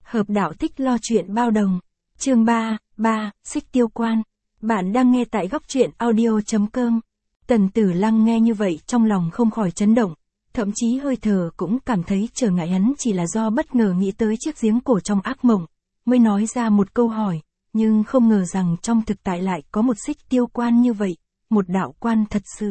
Hợp đạo thích lo chuyện bao đồng. Chương 3, Xích Tiêu Quan. Bạn đang nghe tại góc truyện audio.com. Tần Tử Lăng nghe như vậy trong lòng không khỏi chấn động, thậm chí hơi thở cũng cảm thấy trở ngại, hắn chỉ là do bất ngờ nghĩ tới chiếc giếng cổ trong ác mộng, mới nói ra một câu hỏi, nhưng không ngờ rằng trong thực tại lại có một Xích Tiêu Quan như vậy, một đạo quan thật sự.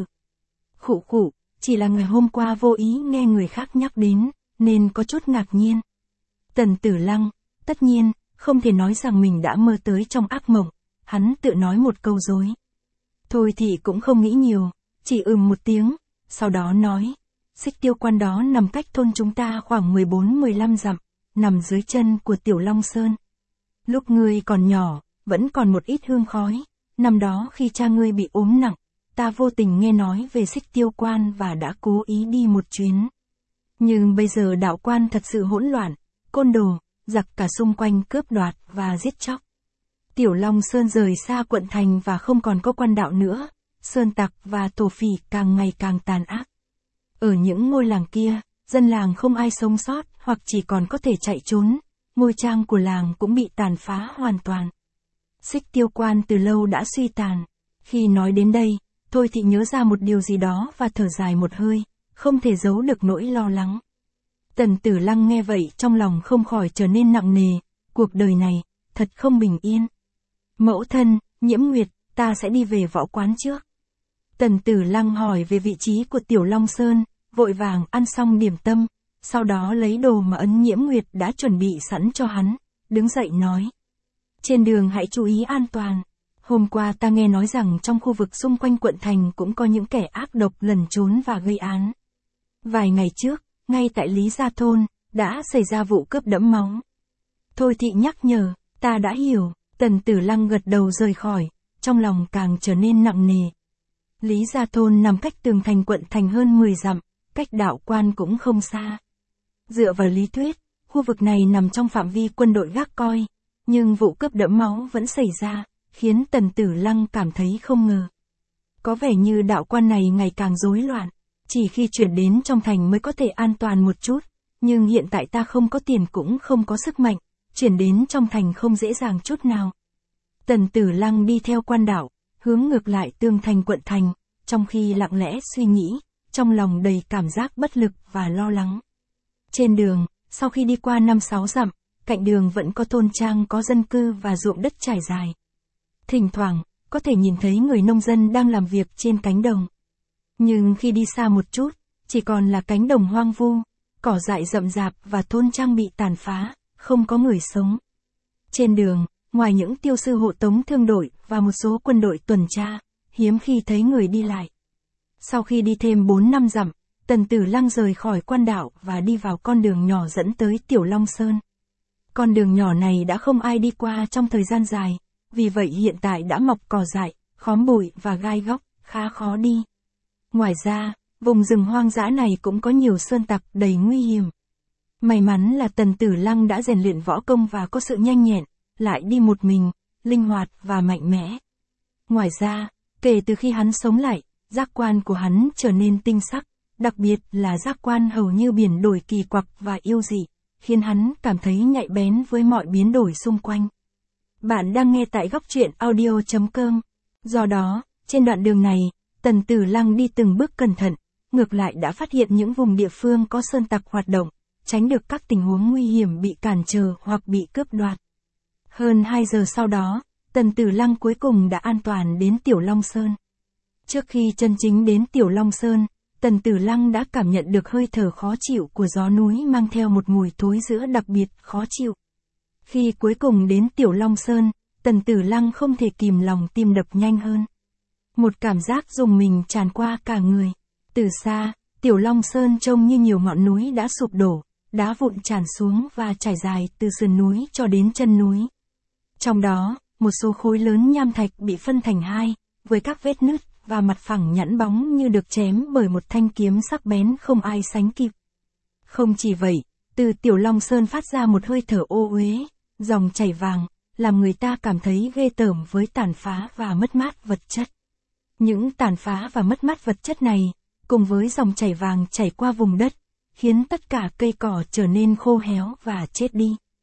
Khụ, chỉ là ngày hôm qua vô ý nghe người khác nhắc đến, nên có chút ngạc nhiên. Tần Tử Lăng, tất nhiên, không thể nói rằng mình đã mơ tới trong ác mộng, hắn tự nói một câu dối. Thôi thì cũng không nghĩ nhiều, chỉ một tiếng, sau đó nói, Xích Tiêu Quan đó nằm cách thôn chúng ta khoảng 14-15 dặm, nằm dưới chân của Tiểu Long Sơn. Lúc ngươi còn nhỏ, vẫn còn một ít hương khói, năm đó khi cha ngươi bị ốm nặng, ta vô tình nghe nói về Xích Tiêu Quan và đã cố ý đi một chuyến. Nhưng bây giờ đạo quan thật sự hỗn loạn, côn đồ, giặc cả xung quanh cướp đoạt và giết chóc. Tiểu Long Sơn rời xa quận thành và không còn có quan đạo nữa, sơn tặc và thổ phỉ càng ngày càng tàn ác. Ở những ngôi làng kia, dân làng không ai sống sót hoặc chỉ còn có thể chạy trốn, ngôi trang của làng cũng bị tàn phá hoàn toàn. Xích Tiêu Quan từ lâu đã suy tàn. Khi nói đến đây, Thôi thì nhớ ra một điều gì đó và thở dài một hơi, không thể giấu được nỗi lo lắng. Tần Tử Lăng nghe vậy trong lòng không khỏi trở nên nặng nề, cuộc đời này, thật không bình yên. Mẫu thân, Nhiễm Nguyệt, ta sẽ đi về võ quán trước. Tần Tử Lăng hỏi về vị trí của Tiểu Long Sơn, vội vàng ăn xong điểm tâm, sau đó lấy đồ mà ấn Nhiễm Nguyệt đã chuẩn bị sẵn cho hắn, đứng dậy nói. Trên đường hãy chú ý an toàn. Hôm qua ta nghe nói rằng trong khu vực xung quanh quận thành cũng có những kẻ ác độc lẩn trốn và gây án. Vài ngày trước, ngay tại Lý Gia Thôn, đã xảy ra vụ cướp đẫm máu. Thôi thị nhắc nhở, ta đã hiểu. Tần Tử Lăng gật đầu rời khỏi, trong lòng càng trở nên nặng nề. Lý Gia Thôn nằm cách tường thành quận thành hơn 10 dặm, cách đạo quan cũng không xa. Dựa vào lý thuyết, khu vực này nằm trong phạm vi quân đội gác coi, nhưng vụ cướp đẫm máu vẫn xảy ra, khiến Tần Tử Lăng cảm thấy không ngờ. Có vẻ như đạo quan này ngày càng rối loạn, chỉ khi chuyển đến trong thành mới có thể an toàn một chút, nhưng hiện tại ta không có tiền cũng không có sức mạnh, chuyển đến trong thành không dễ dàng chút nào. Tần Tử Lăng đi theo quan đạo, hướng ngược lại tường thành quận thành, trong khi lặng lẽ suy nghĩ, trong lòng đầy cảm giác bất lực và lo lắng. Trên đường, sau khi đi qua 5-6 dặm, cạnh đường vẫn có thôn trang có dân cư và ruộng đất trải dài. Thỉnh thoảng, có thể nhìn thấy người nông dân đang làm việc trên cánh đồng. Nhưng khi đi xa một chút, chỉ còn là cánh đồng hoang vu, cỏ dại rậm rạp và thôn trang bị tàn phá, không có người sống. Trên đường, ngoài những tiêu sư hộ tống thương đội và một số quân đội tuần tra, hiếm khi thấy người đi lại. Sau khi đi thêm 4-5 dặm, Tần Tử Lăng rời khỏi quan đạo và đi vào con đường nhỏ dẫn tới Tiểu Long Sơn. Con đường nhỏ này đã không ai đi qua trong thời gian dài, vì vậy hiện tại đã mọc cỏ dại, khóm bụi và gai góc, khá khó đi. Ngoài ra, vùng rừng hoang dã này cũng có nhiều sơn tặc đầy nguy hiểm. May mắn là Tần Tử Lăng đã rèn luyện võ công và có sự nhanh nhẹn, lại đi một mình, linh hoạt và mạnh mẽ. Ngoài ra, kể từ khi hắn sống lại, giác quan của hắn trở nên tinh sắc, đặc biệt là giác quan hầu như biển đổi kỳ quặc và yêu dị, khiến hắn cảm thấy nhạy bén với mọi biến đổi xung quanh. Bạn đang nghe tại góc truyện audio.com. Do đó, trên đoạn đường này, Tần Tử Lăng đi từng bước cẩn thận, ngược lại đã phát hiện những vùng địa phương có sơn tặc hoạt động, tránh được các tình huống nguy hiểm bị cản trở hoặc bị cướp đoạt. Hơn 2 giờ sau đó, Tần Tử Lăng cuối cùng đã an toàn đến Tiểu Long Sơn. Trước khi chân chính đến Tiểu Long Sơn, Tần Tử Lăng đã cảm nhận được hơi thở khó chịu của gió núi mang theo một mùi thối rữa đặc biệt khó chịu. Khi cuối cùng đến Tiểu Long Sơn, Tần Tử Lăng không thể kìm lòng tim đập nhanh hơn. Một cảm giác rùng mình tràn qua cả người. Từ xa, Tiểu Long Sơn trông như nhiều ngọn núi đã sụp đổ, đá vụn tràn xuống và trải dài từ sườn núi cho đến chân núi. Trong đó, một số khối lớn nham thạch bị phân thành hai, với các vết nứt và mặt phẳng nhẵn bóng như được chém bởi một thanh kiếm sắc bén không ai sánh kịp. Không chỉ vậy, từ Tiểu Long Sơn phát ra một hơi thở ô uế, dòng chảy vàng, làm người ta cảm thấy ghê tởm với tàn phá và mất mát vật chất. Những tàn phá và mất mát vật chất này, cùng với dòng chảy vàng chảy qua vùng đất, khiến tất cả cây cỏ trở nên khô héo và chết đi.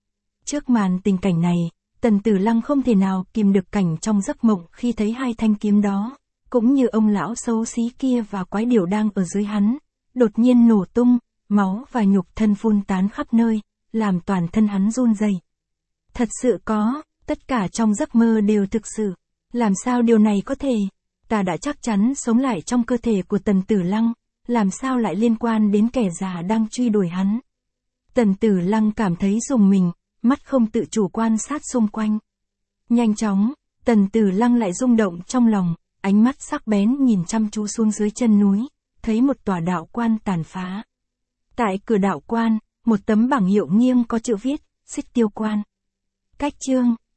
Trước màn tình cảnh này, Tần Tử Lăng không thể nào kìm được cảnh trong giấc mộng khi thấy hai thanh kiếm đó, cũng như ông lão xấu xí kia và quái điểu đang ở dưới hắn, đột nhiên nổ tung, máu và nhục thân phun tán khắp nơi, làm toàn thân hắn run rẩy. Thật sự có, tất cả trong giấc mơ đều thực sự. Làm sao điều này có thể? Ta đã chắc chắn sống lại trong cơ thể của Tần Tử Lăng, làm sao lại liên quan đến kẻ già đang truy đuổi hắn? Tần Tử Lăng cảm thấy rùng mình, mắt không tự chủ quan sát xung quanh. Nhanh chóng, Tần Tử Lăng lại rung động trong lòng, ánh mắt sắc bén nhìn chăm chú xuống dưới chân núi, thấy một tòa đạo quan tàn phá. Tại cửa đạo quan, một tấm bảng hiệu nghiêng có chữ viết, Xích Tiêu Quan. Cách chương